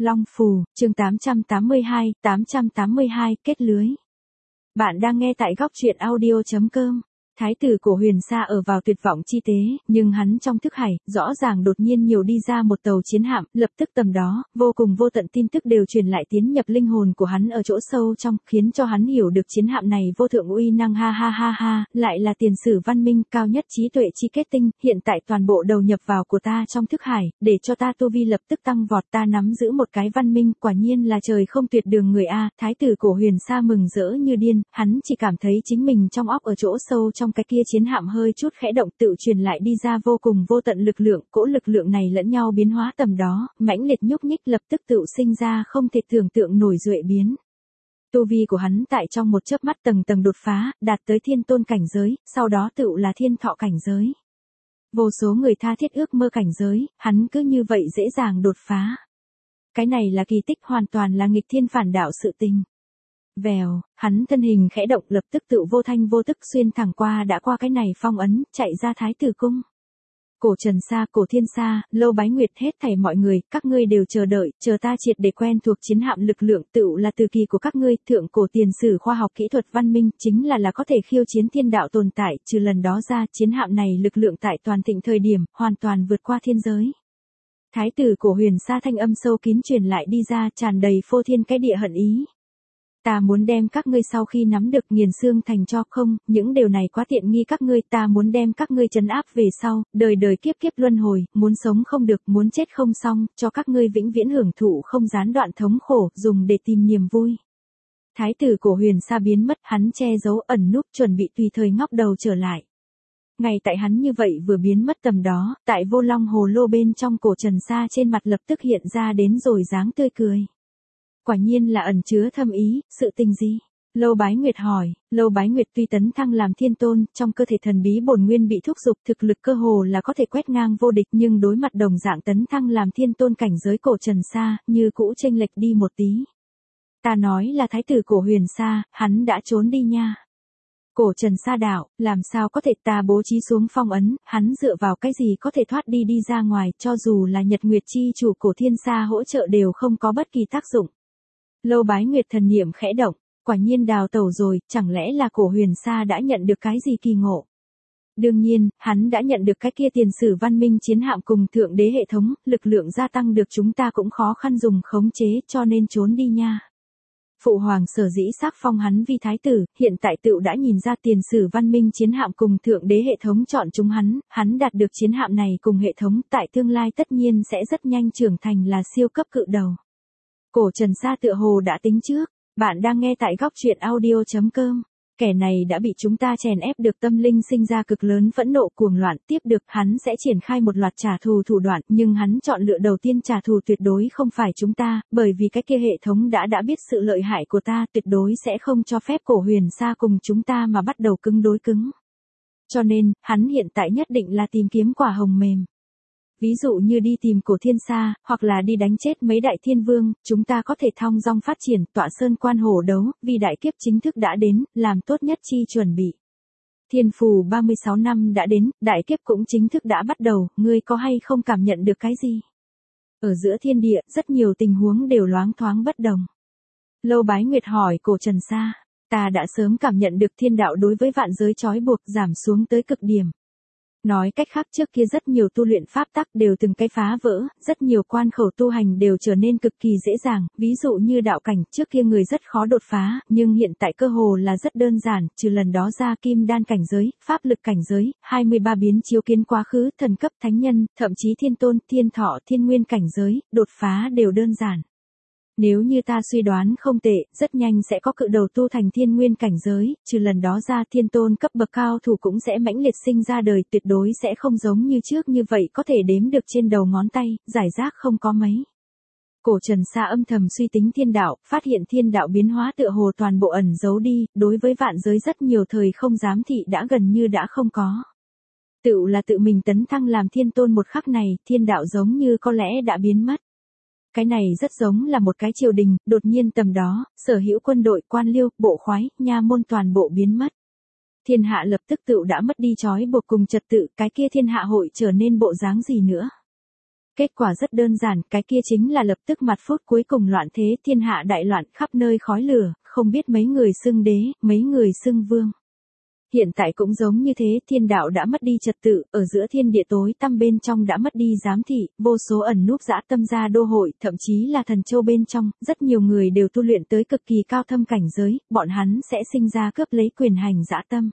Long Phù, chương 882, kết lưới. Bạn đang nghe tại góc truyện audio.com. Thái tử của Huyền Sa ở vào tuyệt vọng chi tế, nhưng hắn trong thức hải, rõ ràng đột nhiên nhiều đi ra một tàu chiến hạm, lập tức tầm đó, vô cùng vô tận tin tức đều truyền lại tiến nhập linh hồn của hắn ở chỗ sâu trong, khiến cho hắn hiểu được chiến hạm này vô thượng uy năng ha, lại là tiền sử văn minh cao nhất trí tuệ chi kết tinh, hiện tại toàn bộ đầu nhập vào của ta trong thức hải, để cho ta tu vi lập tức tăng vọt, ta nắm giữ một cái văn minh, quả nhiên là trời không tuyệt đường người a. Thái tử của Huyền Sa mừng rỡ như điên, hắn chỉ cảm thấy chính mình trong óc ở chỗ sâu trong cái kia chiến hạm hơi chút khẽ động tự truyền lại đi ra vô cùng vô tận lực lượng, cỗ lực lượng này lẫn nhau biến hóa tầm đó, mãnh liệt nhúc nhích lập tức tự sinh ra không thể tưởng tượng nổi duệ biến. Tu vi của hắn tại trong một chớp mắt tầng tầng đột phá, đạt tới thiên tôn cảnh giới, sau đó tự là thiên thọ cảnh giới. Vô số người tha thiết ước mơ cảnh giới, hắn cứ như vậy dễ dàng đột phá. Cái này là kỳ tích, hoàn toàn là nghịch thiên phản đạo sự tình. Vèo, hắn thân hình khẽ động lập tức tự vô thanh vô tức xuyên thẳng qua đã qua cái này phong ấn, chạy ra Thái tử cung. Cổ Trần Sa, Cổ Thiên Sa, Lâu Bái Nguyệt, hết thảy mọi người, các ngươi đều chờ đợi, chờ ta triệt để quen thuộc chiến hạm lực lượng, tựu là từ kỳ của các ngươi, thượng cổ tiền sử khoa học kỹ thuật văn minh, chính là có thể khiêu chiến thiên đạo tồn tại, trừ lần đó ra, chiến hạm này lực lượng tại toàn thịnh thời điểm, hoàn toàn vượt qua thiên giới. Thái tử của Huyền Sa thanh âm sâu kín truyền lại đi ra, tràn đầy phô thiên cái địa hận ý. Ta muốn đem các ngươi sau khi nắm được nghiền xương thành cho không, những điều này quá tiện nghi các ngươi, ta muốn đem các ngươi trấn áp về sau, đời đời kiếp kiếp luân hồi, muốn sống không được, muốn chết không xong, cho các ngươi vĩnh viễn hưởng thụ không gián đoạn thống khổ, dùng để tìm niềm vui. Thái tử của Huyền Sa biến mất, hắn che giấu ẩn núp chuẩn bị tùy thời ngóc đầu trở lại. Ngay tại hắn như vậy vừa biến mất tầm đó, tại Vô Long hồ lô bên trong Cổ Trần Sa trên mặt lập tức hiện ra đến rồi dáng tươi cười. Quả nhiên là ẩn chứa thâm ý, sự tình gì? Lâu Bái Nguyệt hỏi. Lâu Bái Nguyệt tuy tấn thăng làm thiên tôn, trong cơ thể thần bí bổn nguyên bị thúc giục, thực lực cơ hồ là có thể quét ngang vô địch, nhưng đối mặt đồng dạng tấn thăng làm thiên tôn cảnh giới Cổ Trần Sa, như cũ chênh lệch đi một tí. Ta nói là thái tử của Huyền Sa, hắn đã trốn đi nha. Cổ Trần Sa đạo, làm sao có thể, ta bố trí xuống phong ấn, hắn dựa vào cái gì có thể thoát đi ra ngoài, cho dù là Nhật Nguyệt chi chủ Cổ Thiên Sa hỗ trợ đều không có bất kỳ tác dụng. Lâu Bái Nguyệt thần niệm khẽ động, quả nhiên đào tẩu rồi, chẳng lẽ là Cổ Huyền Sa đã nhận được cái gì kỳ ngộ? Đương nhiên, hắn đã nhận được cái kia tiền sử văn minh chiến hạm cùng thượng đế hệ thống, lực lượng gia tăng được chúng ta cũng khó khăn dùng khống chế, cho nên trốn đi nha. Phụ hoàng sở dĩ sắc phong hắn vi thái tử, hiện tại tựu đã nhìn ra tiền sử văn minh chiến hạm cùng thượng đế hệ thống chọn chúng hắn đạt được chiến hạm này cùng hệ thống, tại tương lai tất nhiên sẽ rất nhanh trưởng thành là siêu cấp cự đầu. Cổ Trần Sa tựa hồ đã tính trước, bạn đang nghe tại góc truyện audio.com. Kẻ này đã bị chúng ta chèn ép được tâm linh sinh ra cực lớn phẫn nộ cuồng loạn, tiếp được hắn sẽ triển khai một loạt trả thù thủ đoạn, nhưng hắn chọn lựa đầu tiên trả thù tuyệt đối không phải chúng ta, bởi vì cái kia hệ thống đã biết sự lợi hại của ta, tuyệt đối sẽ không cho phép Cổ Huyền Sa cùng chúng ta mà bắt đầu cứng đối cứng. Cho nên, hắn hiện tại nhất định là tìm kiếm quả hồng mềm. Ví dụ như đi tìm Cổ Thiên Sa, hoặc là đi đánh chết mấy đại thiên vương, chúng ta có thể thong dong phát triển, tọa sơn quan hổ đấu, vì đại kiếp chính thức đã đến, làm tốt nhất chi chuẩn bị. Thiên phù 36 năm đã đến, đại kiếp cũng chính thức đã bắt đầu, ngươi có hay không cảm nhận được cái gì? Ở giữa thiên địa, rất nhiều tình huống đều loáng thoáng bất đồng. Lâu Bái Nguyệt hỏi Cổ Trần Sa, ta đã sớm cảm nhận được thiên đạo đối với vạn giới trói buộc giảm xuống tới cực điểm. Nói cách khác trước kia rất nhiều tu luyện pháp tắc đều từng cái phá vỡ, rất nhiều quan khẩu tu hành đều trở nên cực kỳ dễ dàng, ví dụ như đạo cảnh trước kia người rất khó đột phá, nhưng hiện tại cơ hồ là rất đơn giản, trừ lần đó ra kim đan cảnh giới, pháp lực cảnh giới, 23 biến chiếu kiến quá khứ, thần cấp thánh nhân, thậm chí thiên tôn, thiên thọ, thiên nguyên cảnh giới, đột phá đều đơn giản. Nếu như ta suy đoán không tệ, rất nhanh sẽ có cự đầu tu thành thiên nguyên cảnh giới, trừ lần đó ra thiên tôn cấp bậc cao thủ cũng sẽ mãnh liệt sinh ra đời, tuyệt đối sẽ không giống như trước như vậy có thể đếm được trên đầu ngón tay, giải rác không có mấy. Cổ Trần Sa âm thầm suy tính thiên đạo, phát hiện thiên đạo biến hóa tựa hồ toàn bộ ẩn giấu đi, đối với vạn giới rất nhiều thời không giám thị đã gần như đã không có. Tựu là tự mình tấn thăng làm thiên tôn một khắc này, thiên đạo giống như có lẽ đã biến mất. Cái này rất giống là một cái triều đình, đột nhiên tầm đó, sở hữu quân đội, quan liêu, bộ khoái, nha môn toàn bộ biến mất. Thiên hạ lập tức tựu đã mất đi trói buộc cùng trật tự, cái kia thiên hạ hội trở nên bộ dáng gì nữa. Kết quả rất đơn giản, cái kia chính là lập tức mặt phút cuối cùng loạn thế, thiên hạ đại loạn, khắp nơi khói lửa, không biết mấy người xưng đế, mấy người xưng vương. Hiện tại cũng giống như thế, thiên đạo đã mất đi trật tự, ở giữa thiên địa tối tăm bên trong đã mất đi giám thị, vô số ẩn núp dã tâm gia đô hội, thậm chí là thần châu bên trong, rất nhiều người đều tu luyện tới cực kỳ cao thâm cảnh giới, bọn hắn sẽ sinh ra cướp lấy quyền hành dã tâm.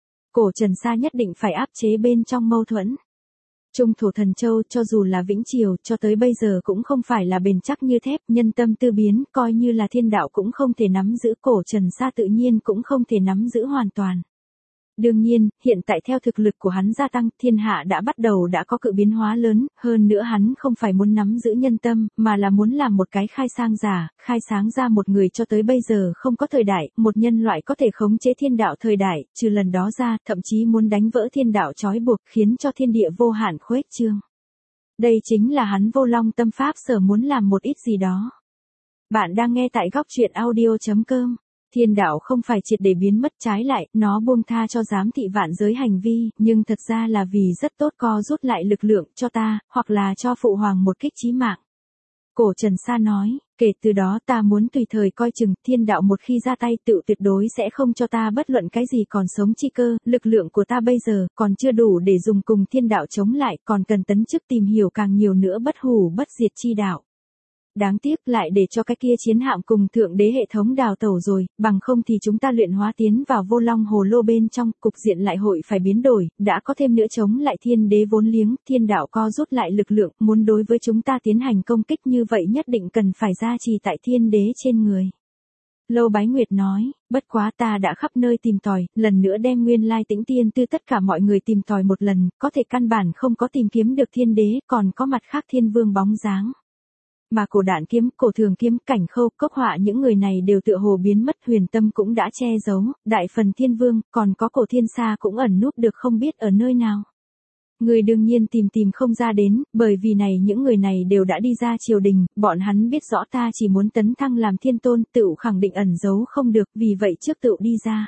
Cổ Trần Sa nhất định phải áp chế bên trong mâu thuẫn. Trung thổ thần châu cho dù là Vĩnh Triều cho tới bây giờ cũng không phải là bền chắc như thép, nhân tâm tư biến, coi như là thiên đạo cũng không thể nắm giữ, Cổ Trần Sa tự nhiên cũng không thể nắm giữ hoàn toàn. Đương nhiên, hiện tại theo thực lực của hắn gia tăng, thiên hạ đã bắt đầu đã có cự biến hóa lớn, hơn nữa hắn không phải muốn nắm giữ nhân tâm, mà là muốn làm một cái khai sang giả, khai sáng ra một người cho tới bây giờ không có thời đại, một nhân loại có thể khống chế thiên đạo thời đại, trừ lần đó ra, thậm chí muốn đánh vỡ thiên đạo trói buộc, khiến cho thiên địa vô hạn khuếch trương. Đây chính là hắn Vô Long Tâm Pháp sở muốn làm một ít gì đó. Bạn đang nghe tại góc truyện audio.com. Thiên đạo không phải triệt để biến mất, trái lại, nó buông tha cho giám thị vạn giới hành vi, nhưng thật ra là vì rất tốt co rút lại lực lượng cho ta, hoặc là cho phụ hoàng một kích chí mạng. Cổ Trần Sa nói, kể từ đó ta muốn tùy thời coi chừng, thiên đạo một khi ra tay tự tuyệt đối sẽ không cho ta bất luận cái gì còn sống chi cơ, lực lượng của ta bây giờ còn chưa đủ để dùng cùng thiên đạo chống lại, còn cần tấn chức tìm hiểu càng nhiều nữa bất hủ bất diệt chi đạo. Đáng tiếc lại để cho cái kia chiến hạm cùng thượng đế hệ thống đào tẩu rồi, bằng không thì chúng ta luyện hóa tiến vào Vô Long Hồ Lô bên trong, cục diện lại hội phải biến đổi, đã có thêm nữa chống lại thiên đế vốn liếng, thiên đạo co rút lại lực lượng, muốn đối với chúng ta tiến hành công kích như vậy nhất định cần phải gia trì tại thiên đế trên người. Lâu Bái Nguyệt nói, bất quá ta đã khắp nơi tìm tòi, lần nữa đem nguyên lai Tĩnh Tiên Tư tất cả mọi người tìm tòi một lần, có thể căn bản không có tìm kiếm được thiên đế, còn có mặt khác thiên vương bóng dáng. Mà Cổ Đạn Kiếm, Cổ Thường Kiếm, Cảnh Khâu, Cốc Họa những người này đều tựa hồ biến mất, Huyền Tâm cũng đã che giấu, đại phần thiên vương, còn có Cổ Thiên Sa cũng ẩn núp được không biết ở nơi nào. Người đương nhiên tìm không ra đến, bởi vì này những người này đều đã đi ra triều đình, bọn hắn biết rõ ta chỉ muốn tấn thăng làm thiên tôn, tựu khẳng định ẩn giấu không được, vì vậy trước tựu đi ra.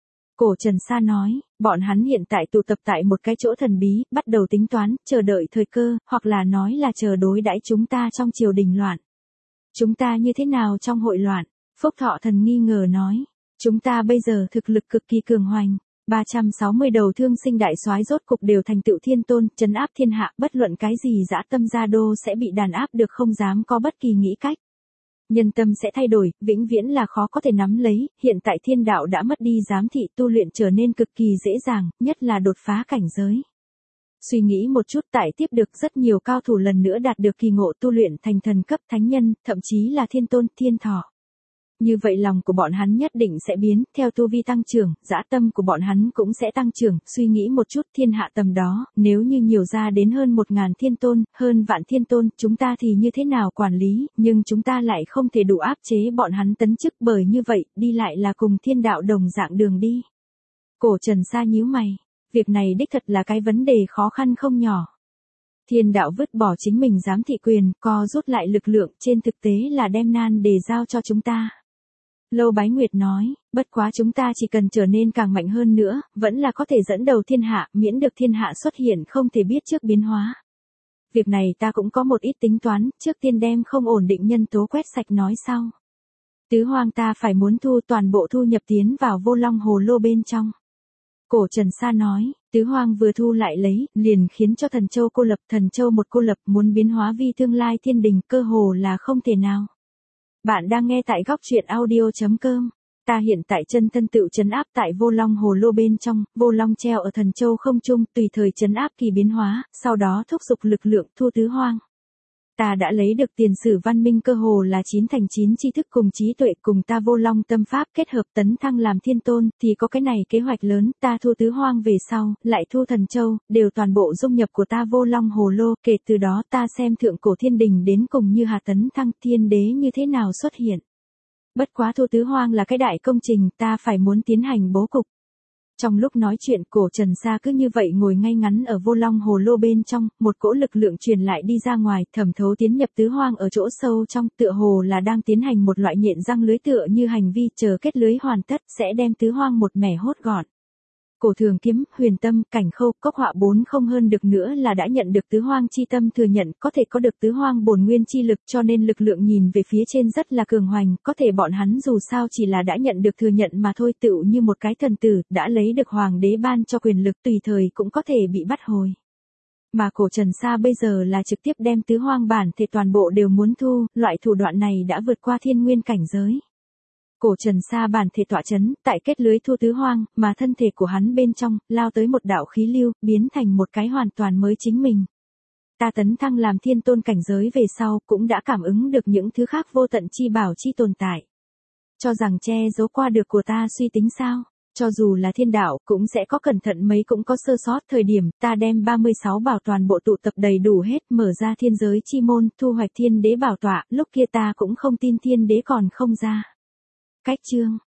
Cổ Trần Sa nói, bọn hắn hiện tại tụ tập tại một cái chỗ thần bí, bắt đầu tính toán, chờ đợi thời cơ, hoặc là nói là chờ đối đãi chúng ta trong triều đình loạn. Chúng ta như thế nào trong hội loạn? Phúc Thọ Thần nghi ngờ nói, chúng ta bây giờ thực lực cực kỳ cường hoành. 360 đầu thương sinh đại soái rốt cục đều thành tựu thiên tôn, trấn áp thiên hạ, bất luận cái gì dã tâm gia đô sẽ bị đàn áp được, không dám có bất kỳ nghĩ cách. Nhân tâm sẽ thay đổi, vĩnh viễn là khó có thể nắm lấy, hiện tại thiên đạo đã mất đi giám thị, tu luyện trở nên cực kỳ dễ dàng, nhất là đột phá cảnh giới. Suy nghĩ một chút, tại tiếp được rất nhiều cao thủ lần nữa đạt được kỳ ngộ, tu luyện thành thần cấp thánh nhân, thậm chí là thiên tôn, thiên thọ. Như vậy lòng của bọn hắn nhất định sẽ biến, theo tu vi tăng trưởng, dã tâm của bọn hắn cũng sẽ tăng trưởng, suy nghĩ một chút, thiên hạ tầm đó, nếu như nhiều ra đến hơn 1000 thiên tôn, hơn vạn thiên tôn, chúng ta thì như thế nào quản lý, nhưng chúng ta lại không thể đủ áp chế bọn hắn tấn chức, bởi như vậy, đi lại là cùng thiên đạo đồng dạng đường đi. Cổ Trần Sa nhíu mày, việc này đích thật là cái vấn đề khó khăn không nhỏ. Thiên đạo vứt bỏ chính mình giám thị quyền, co rút lại lực lượng, trên thực tế là đem nan đề giao cho chúng ta. Lâu Bái Nguyệt nói, bất quá chúng ta chỉ cần trở nên càng mạnh hơn nữa, vẫn là có thể dẫn đầu thiên hạ, miễn được thiên hạ xuất hiện không thể biết trước biến hóa. Việc này ta cũng có một ít tính toán, trước tiên đem không ổn định nhân tố quét sạch nói sau. Tứ hoang ta phải muốn thu toàn bộ thu nhập tiến vào Vô Long Hồ Lô bên trong. Cổ Trần Sa nói, tứ hoang vừa thu lại lấy, liền khiến cho thần châu cô lập, thần châu một cô lập muốn biến hóa vi tương lai thiên đình, cơ hồ là không thể nào. Bạn đang nghe tại góc truyện audio.com. Ta hiện tại chân thân tựu trấn áp tại Vô Long Hồ Lô bên trong, Vô Long treo ở thần châu không trung, tùy thời trấn áp kỳ biến hóa, sau đó thúc giục lực lượng thu tứ hoang. Ta đã lấy được tiền sử văn minh, cơ hồ là 9 thành 9 tri thức cùng trí tuệ, cùng ta Vô Long Tâm Pháp kết hợp tấn thăng làm thiên tôn, thì có cái này kế hoạch lớn, ta thu tứ hoang về sau, lại thu thần châu, đều toàn bộ dung nhập của ta Vô Long Hồ Lô, kể từ đó ta xem thượng cổ thiên đình đến cùng như hà tấn thăng thiên đế như thế nào xuất hiện. Bất quá thu tứ hoang là cái đại công trình, ta phải muốn tiến hành bố cục. Trong lúc nói chuyện, Cổ Trần Sa cứ như vậy ngồi ngay ngắn ở Vô Long Hồ Lô bên trong, một cỗ lực lượng truyền lại đi ra ngoài, thẩm thấu tiến nhập tứ hoang ở chỗ sâu trong, tựa hồ là đang tiến hành một loại nhện răng lưới, tựa như hành vi chờ kết lưới hoàn tất sẽ đem tứ hoang một mẻ hốt gọn. Cổ Thường Kiếm, Huyền Tâm, Cảnh Khâu, Cốc Họa bốn không hơn được nữa là đã nhận được Tứ Hoang chi tâm thừa nhận, có thể có được Tứ Hoang bổn nguyên chi lực, cho nên lực lượng nhìn về phía trên rất là cường hoành, có thể bọn hắn dù sao chỉ là đã nhận được thừa nhận mà thôi, tựu như một cái thần tử, đã lấy được hoàng đế ban cho quyền lực, tùy thời cũng có thể bị bắt hồi. Mà cổ Trần Sa bây giờ là trực tiếp đem Tứ Hoang bản thể toàn bộ đều muốn thu, loại thủ đoạn này đã vượt qua thiên nguyên cảnh giới. Cổ Trần Sa bản thể tọa chấn, tại kết lưới thu Tứ Hoang, mà thân thể của hắn bên trong, lao tới một đạo khí lưu, biến thành một cái hoàn toàn mới chính mình. Ta tấn thăng làm thiên tôn cảnh giới về sau, cũng đã cảm ứng được những thứ khác vô tận chi bảo chi tồn tại. Cho rằng che giấu qua được của ta suy tính sao? Cho dù là thiên đạo, cũng sẽ có cẩn thận mấy cũng có sơ sót, thời điểm, ta đem 36 bảo toàn bộ tụ tập đầy đủ hết, mở ra thiên giới chi môn, thu hoạch thiên đế bảo tọa, lúc kia ta cũng không tin thiên đế còn không ra. Cách chương